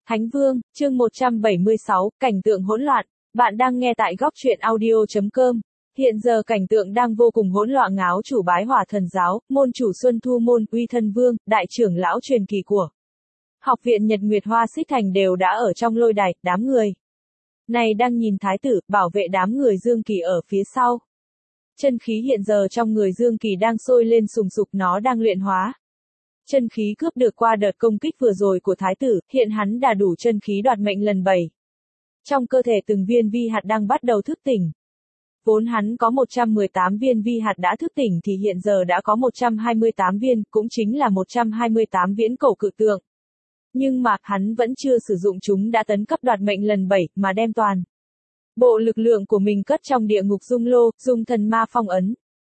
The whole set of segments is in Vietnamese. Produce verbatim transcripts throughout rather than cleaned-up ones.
Thánh Vương, chương một trăm bảy mươi sáu, cảnh tượng hỗn loạn. Bạn đang nghe tại góc truyện audio chấm com. Hiện giờ cảnh tượng đang vô cùng hỗn loạn. Ngáo chủ bái hỏa thần giáo, môn chủ Xuân Thu môn, uy thân vương, đại trưởng lão truyền kỳ của học viện Nhật Nguyệt Hoa Xích Thành đều đã ở trong lôi đài, đám người này đang nhìn thái tử, bảo vệ đám người Dương Kỳ ở phía sau. Chân khí hiện giờ trong người Dương Kỳ đang sôi lên sùng sục, nó đang luyện hóa. Chân khí cướp được qua đợt công kích vừa rồi của thái tử, hiện hắn đã đủ chân khí đoạt mệnh lần bảy. Trong cơ thể từng viên vi hạt đang bắt đầu thức tỉnh. Vốn hắn có một trăm mười tám viên vi hạt đã thức tỉnh thì hiện giờ đã có một trăm hai mươi tám viên, cũng chính là một trăm hai mươi tám viễn cổ cự tượng. Nhưng mà, hắn vẫn chưa sử dụng chúng đã tấn cấp đoạt mệnh lần bảy, mà đem toàn bộ lực lượng của mình cất trong địa ngục dung lô, dung thần ma phong ấn.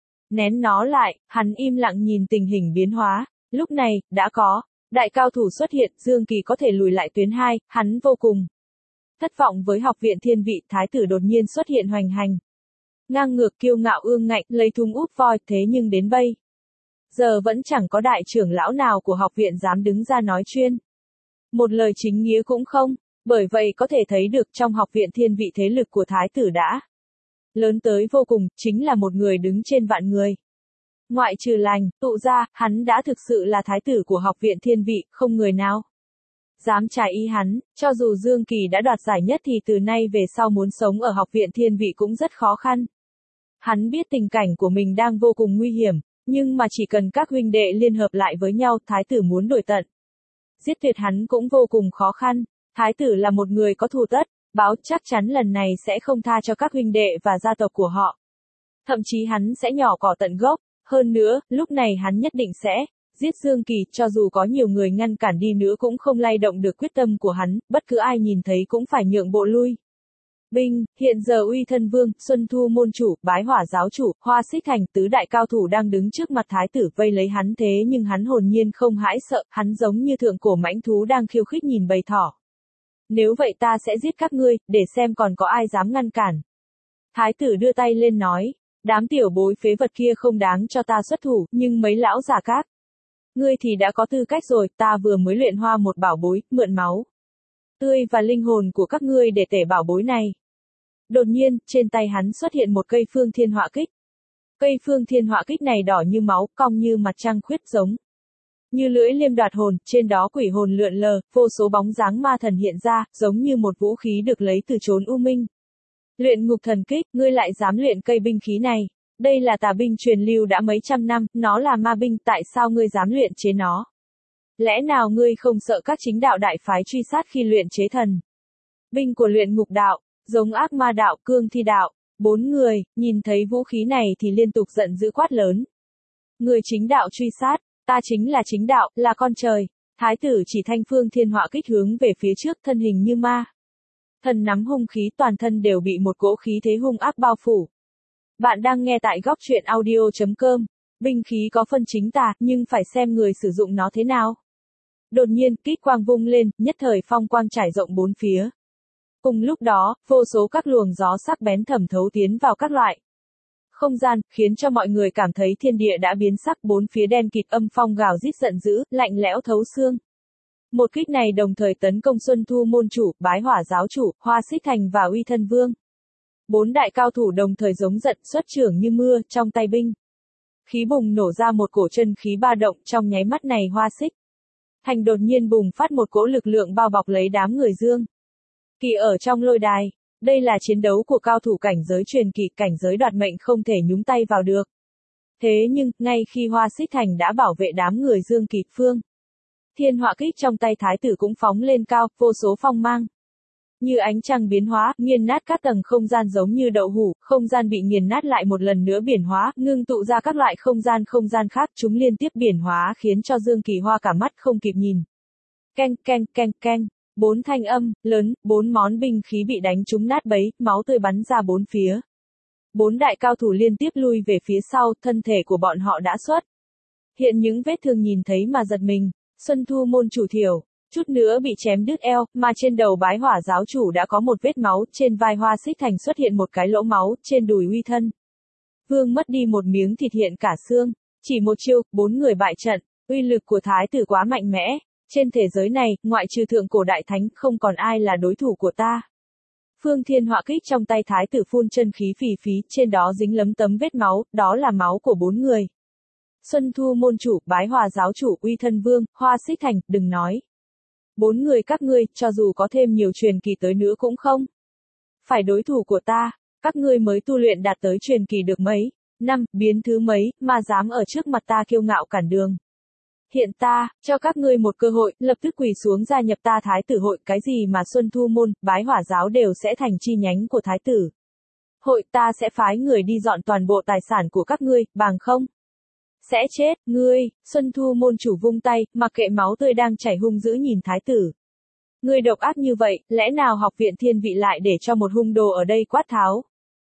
Nén nó lại, hắn im lặng nhìn tình hình biến hóa. Lúc này, đã có đại cao thủ xuất hiện, Dương Kỳ có thể lùi lại tuyến hai, hắn vô cùng thất vọng với học viện thiên vị. Thái tử đột nhiên xuất hiện hoành hành. Ngang ngược kiêu ngạo ương ngạnh, lấy thùng úp voi, thế nhưng đến bây giờ vẫn chẳng có đại trưởng lão nào của học viện dám đứng ra nói chuyên. Một lời chính nghĩa cũng không, bởi vậy có thể thấy được trong học viện thiên vị thế lực của thái tử đã lớn tới vô cùng, chính là một người đứng trên vạn người. Ngoại trừ lành, tụ ra, hắn đã thực sự là thái tử của học viện thiên vị, không người nào dám trái ý hắn. Cho dù Dương Kỳ đã đoạt giải nhất thì từ nay về sau muốn sống ở học viện thiên vị cũng rất khó khăn. Hắn biết tình cảnh của mình đang vô cùng nguy hiểm, nhưng mà chỉ cần các huynh đệ liên hợp lại với nhau, thái tử muốn đuổi tận giết tuyệt hắn cũng vô cùng khó khăn. Thái tử là một người có thù tất báo, chắc chắn lần này sẽ không tha cho các huynh đệ và gia tộc của họ. Thậm chí hắn sẽ nhỏ cỏ tận gốc. Hơn nữa, lúc này hắn nhất định sẽ giết Dương Kỳ, cho dù có nhiều người ngăn cản đi nữa cũng không lay động được quyết tâm của hắn, bất cứ ai nhìn thấy cũng phải nhượng bộ lui. Binh, hiện giờ uy thân vương, Xuân Thu môn chủ, bái hỏa giáo chủ, Hoa Xích Thành, tứ đại cao thủ đang đứng trước mặt thái tử vây lấy hắn, thế nhưng hắn hồn nhiên không hãi sợ, hắn giống như thượng cổ mãnh thú đang khiêu khích nhìn bầy thỏ. Nếu vậy ta sẽ giết các ngươi, để xem còn có ai dám ngăn cản. Thái tử đưa tay lên nói. Đám tiểu bối phế vật kia không đáng cho ta xuất thủ, nhưng mấy lão già các ngươi thì đã có tư cách rồi, ta vừa mới luyện hoa một bảo bối, mượn máu tươi và linh hồn của các ngươi để tể bảo bối này. Đột nhiên, trên tay hắn xuất hiện một cây phương thiên họa kích. Cây phương thiên họa kích này đỏ như máu, cong như mặt trăng khuyết, giống như lưỡi liêm đoạt hồn, trên đó quỷ hồn lượn lờ, vô số bóng dáng ma thần hiện ra, giống như một vũ khí được lấy từ chốn u minh. Luyện ngục thần kích, ngươi lại dám luyện cây binh khí này? Đây là tà binh truyền lưu đã mấy trăm năm, nó là ma binh, tại sao ngươi dám luyện chế nó? Lẽ nào ngươi không sợ các chính đạo đại phái truy sát khi luyện chế thần binh của luyện ngục đạo, giống ác ma đạo, cương thi đạo? Bốn người, nhìn thấy vũ khí này thì liên tục giận dữ quát lớn. Người chính đạo truy sát, ta chính là chính đạo, là con trời. Thái tử chỉ thanh phương thiên họa kích hướng về phía trước, thân hình như ma thần nắm hung khí, toàn thân đều bị một cỗ khí thế hung ác bao phủ. Bạn đang nghe tại góc truyện audio chấm com. Binh khí có phân chính tà, nhưng phải xem người sử dụng nó thế nào. Đột nhiên, kích quang vung lên, nhất thời phong quang trải rộng bốn phía. Cùng lúc đó, vô số các luồng gió sắc bén thẩm thấu tiến vào các loại không gian, khiến cho mọi người cảm thấy thiên địa đã biến sắc, bốn phía đen kịt, âm phong gào rít giận dữ, lạnh lẽo thấu xương. Một kích này đồng thời tấn công Xuân Thu môn chủ, bái hỏa giáo chủ, Hoa Xích Thành và uy thân vương. Bốn đại cao thủ đồng thời giống giận, xuất trưởng như mưa, trong tay binh khí bùng nổ ra một cổ chân khí ba động. Trong nháy mắt này Hoa Xích Thành đột nhiên bùng phát một cỗ lực lượng bao bọc lấy đám người Dương Kỳ ở trong lôi đài. Đây là chiến đấu của cao thủ cảnh giới truyền kỳ, cảnh giới đoạt mệnh không thể nhúng tay vào được. Thế nhưng, ngay khi Hoa Xích Thành đã bảo vệ đám người Dương Kỳ, phương thiên họa kích trong tay thái tử cũng phóng lên cao, vô số phong mang như ánh trăng biến hóa, nghiền nát các tầng không gian giống như đậu hũ, không gian bị nghiền nát lại một lần nữa biển hóa, ngưng tụ ra các loại không gian không gian khác, chúng liên tiếp biển hóa khiến cho Dương Kỳ hoa cả mắt không kịp nhìn. Keng keng keng keng, bốn thanh âm lớn, bốn món binh khí bị đánh trúng nát bấy, máu tươi bắn ra bốn phía. Bốn đại cao thủ liên tiếp lui về phía sau, thân thể của bọn họ đã xuất hiện những vết thương nhìn thấy mà giật mình. Xuân Thu môn chủ thiểu chút nữa bị chém đứt eo, mà trên đầu bái hỏa giáo chủ đã có một vết máu, trên vai Hoa Xích Thành xuất hiện một cái lỗ máu, trên đùi uy thân vương mất đi một miếng thịt hiện cả xương. Chỉ một chiêu, bốn người bại trận. Uy lực của thái tử quá mạnh mẽ, Trên thế giới này, ngoại trừ thượng cổ đại thánh, không còn ai là đối thủ của ta. Phương Thiên họa kích trong tay thái tử phun chân khí phì phí, trên đó dính lấm tấm vết máu, đó là máu của bốn người. Xuân Thu môn chủ, Bái Hòa giáo chủ, Uy Thân Vương, Hoa Xích Thành, đừng nói. Bốn người các ngươi, cho dù có thêm nhiều truyền kỳ tới nữa cũng không phải đối thủ của ta, các ngươi mới tu luyện đạt tới truyền kỳ được mấy năm, biến thứ mấy, mà dám ở trước mặt ta kiêu ngạo cản đường. Hiện ta, cho các ngươi một cơ hội, lập tức quỳ xuống gia nhập ta thái tử hội, cái gì mà Xuân Thu môn, Bái Hỏa giáo đều sẽ thành chi nhánh của thái tử hội, ta sẽ phái người đi dọn toàn bộ tài sản của các ngươi, bằng không sẽ chết, ngươi. Xuân Thu môn chủ vung tay, mặc kệ máu tươi đang chảy hung dữ nhìn thái tử. Ngươi độc ác như vậy, lẽ nào học viện thiên vị lại để cho một hung đồ ở đây quát tháo?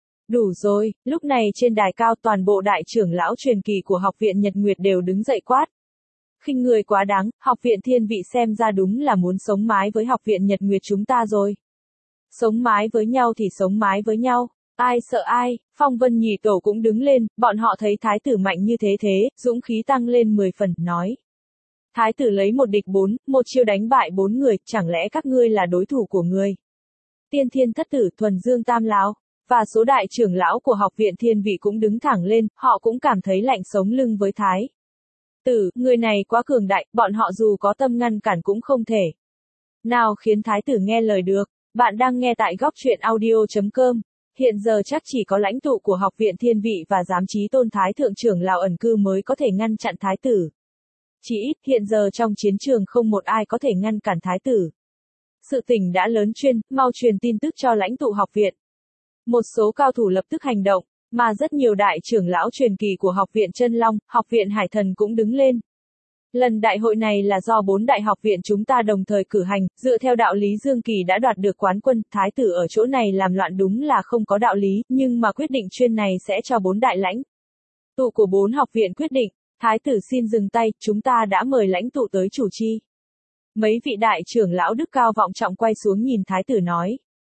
Đủ rồi, lúc này trên đài cao toàn bộ đại trưởng lão truyền kỳ của học viện Nhật Nguyệt đều đứng dậy quát. Khinh người quá đáng, học viện thiên vị xem ra đúng là muốn sống mái với học viện Nhật Nguyệt chúng ta rồi. Sống mái với nhau thì sống mái với nhau, ai sợ ai. Phong Vân Nhị Tổ cũng đứng lên, bọn họ thấy thái tử mạnh như thế thế, dũng khí tăng lên mười phần, nói. Thái tử lấy một địch bốn, một chiêu đánh bại bốn người, chẳng lẽ các ngươi là đối thủ của người? Tiên Thiên Thất Tử, Thuần Dương Tam Lão và số đại trưởng lão của học viện thiên vị cũng đứng thẳng lên, họ cũng cảm thấy lạnh sống lưng với thái tử, người này quá cường đại, bọn họ dù có tâm ngăn cản cũng không thể nào khiến thái tử nghe lời được. Bạn đang nghe tại góc truyện audio chấm com. Hiện giờ chắc chỉ có lãnh tụ của học viện thiên vị và giám chí tôn thái thượng trưởng lão ẩn cư mới có thể ngăn chặn thái tử. Chỉ ít, hiện giờ trong chiến trường không một ai có thể ngăn cản thái tử. Sự tình đã lớn chuyên, mau truyền tin tức cho lãnh tụ học viện. Một số cao thủ lập tức hành động, mà rất nhiều đại trưởng lão truyền kỳ của học viện Chân Long, học viện Hải Thần cũng đứng lên. Lần đại hội này là do bốn đại học viện chúng ta đồng thời cử hành, dựa theo đạo lý Dương Kỳ đã đoạt được quán quân, thái tử ở chỗ này làm loạn đúng là không có đạo lý, nhưng mà quyết định chuyên này sẽ cho bốn đại lãnh tụ của bốn học viện quyết định. Thái tử xin dừng tay, chúng ta đã mời lãnh tụ tới chủ trì. Mấy vị đại trưởng lão đức cao vọng trọng quay xuống nhìn thái tử nói.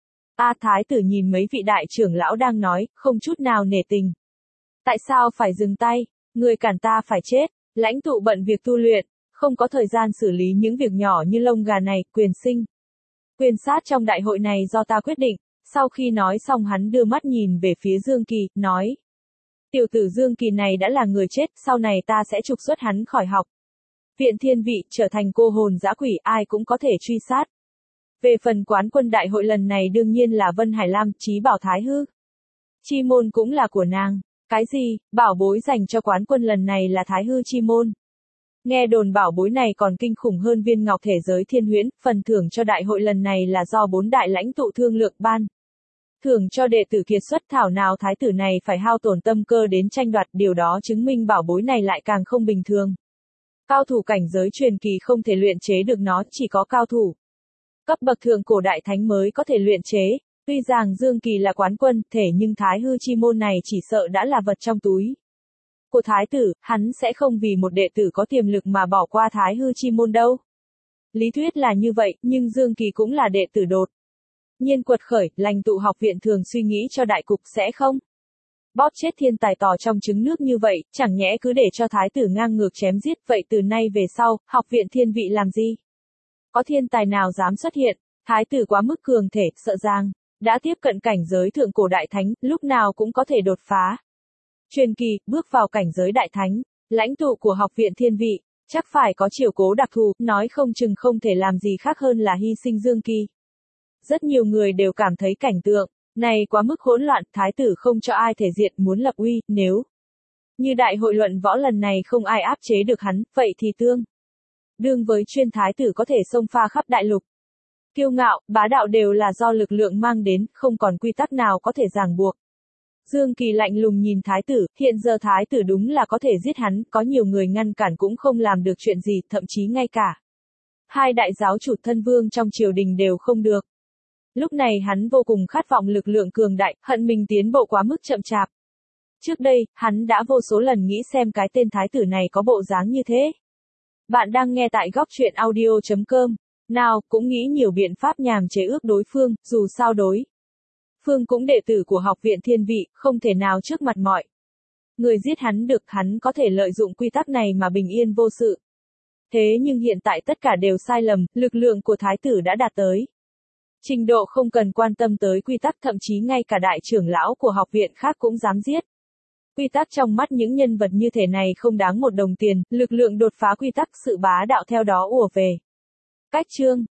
A à, thái tử nhìn mấy vị đại trưởng lão đang nói, không chút nào nể tình. Tại sao phải dừng tay? Người cản ta phải chết. Lãnh tụ bận việc tu luyện, không có thời gian xử lý những việc nhỏ như lông gà này, quyền sinh. Quyền sát trong đại hội này do ta quyết định. Sau khi nói xong hắn đưa mắt nhìn về phía Dương Kỳ, nói. Tiểu tử Dương Kỳ này đã là người chết, sau này ta sẽ trục xuất hắn khỏi học viện thiên vị, trở thành cô hồn dã quỷ, ai cũng có thể truy sát. Về phần quán quân đại hội lần này đương nhiên là Vân Hải Lam, Chí Bảo Thái Hư chi môn cũng là của nàng. Cái gì, bảo bối dành cho quán quân lần này là Thái Hư chi môn. Nghe đồn bảo bối này còn kinh khủng hơn viên ngọc thể giới thiên huyễn, phần thưởng cho đại hội lần này là do bốn đại lãnh tụ thương lượng ban. Thưởng cho đệ tử kiệt xuất, thảo nào thái tử này phải hao tổn tâm cơ đến tranh đoạt, điều đó chứng minh bảo bối này lại càng không bình thường. Cao thủ cảnh giới truyền kỳ không thể luyện chế được nó, chỉ có cao thủ cấp bậc thượng cổ đại thánh mới có thể luyện chế. Tuy rằng Dương Kỳ là quán quân, thể nhưng Thái Hư chi môn này chỉ sợ đã là vật trong túi của thái tử, hắn sẽ không vì một đệ tử có tiềm lực mà bỏ qua Thái Hư chi môn đâu. Lý thuyết là như vậy, nhưng Dương Kỳ cũng là đệ tử đột nhiên quật khởi, lãnh tụ học viện thường suy nghĩ cho đại cục sẽ không bóp chết thiên tài tỏ trong trứng nước như vậy, chẳng nhẽ cứ để cho thái tử ngang ngược chém giết, vậy từ nay về sau, học viện thiên vị làm gì? Có thiên tài nào dám xuất hiện? Thái tử quá mức cường thể, sợ rằng đã tiếp cận cảnh giới thượng cổ đại thánh, lúc nào cũng có thể đột phá truyền kỳ, bước vào cảnh giới đại thánh. Lãnh tụ của học viện thiên vị chắc phải có chiều cố đặc thù, nói không chừng không thể làm gì khác hơn là hy sinh Dương Kỳ. Rất nhiều người đều cảm thấy cảnh tượng này quá mức hỗn loạn, thái tử không cho ai thể diện, muốn lập uy, nếu như đại hội luận võ lần này không ai áp chế được hắn, vậy thì tương đương với chuyên thái tử có thể xông pha khắp đại lục. Kiêu ngạo, bá đạo đều là do lực lượng mang đến, không còn quy tắc nào có thể ràng buộc. Dương Kỳ lạnh lùng nhìn thái tử, hiện giờ thái tử đúng là có thể giết hắn, có nhiều người ngăn cản cũng không làm được chuyện gì, thậm chí ngay cả hai đại giáo chủ thân vương trong triều đình đều không được. Lúc này hắn vô cùng khát vọng lực lượng cường đại, hận mình tiến bộ quá mức chậm chạp. Trước đây, hắn đã vô số lần nghĩ xem cái tên thái tử này có bộ dáng như thế. Bạn đang nghe tại góc truyện audio chấm com. Nào, cũng nghĩ nhiều biện pháp nhàm chế ước đối phương, dù sao đối phương cũng đệ tử của học viện thiên vị, không thể nào trước mặt mọi người giết hắn được, hắn có thể lợi dụng quy tắc này mà bình yên vô sự. thế nhưng hiện tại tất cả đều sai lầm, lực lượng của thái tử đã đạt tới trình độ không cần quan tâm tới quy tắc, thậm chí ngay cả đại trưởng lão của học viện khác cũng dám giết. Quy tắc trong mắt những nhân vật như thế này không đáng một đồng tiền, lực lượng đột phá quy tắc, sự bá đạo theo đó ùa về. Cách chương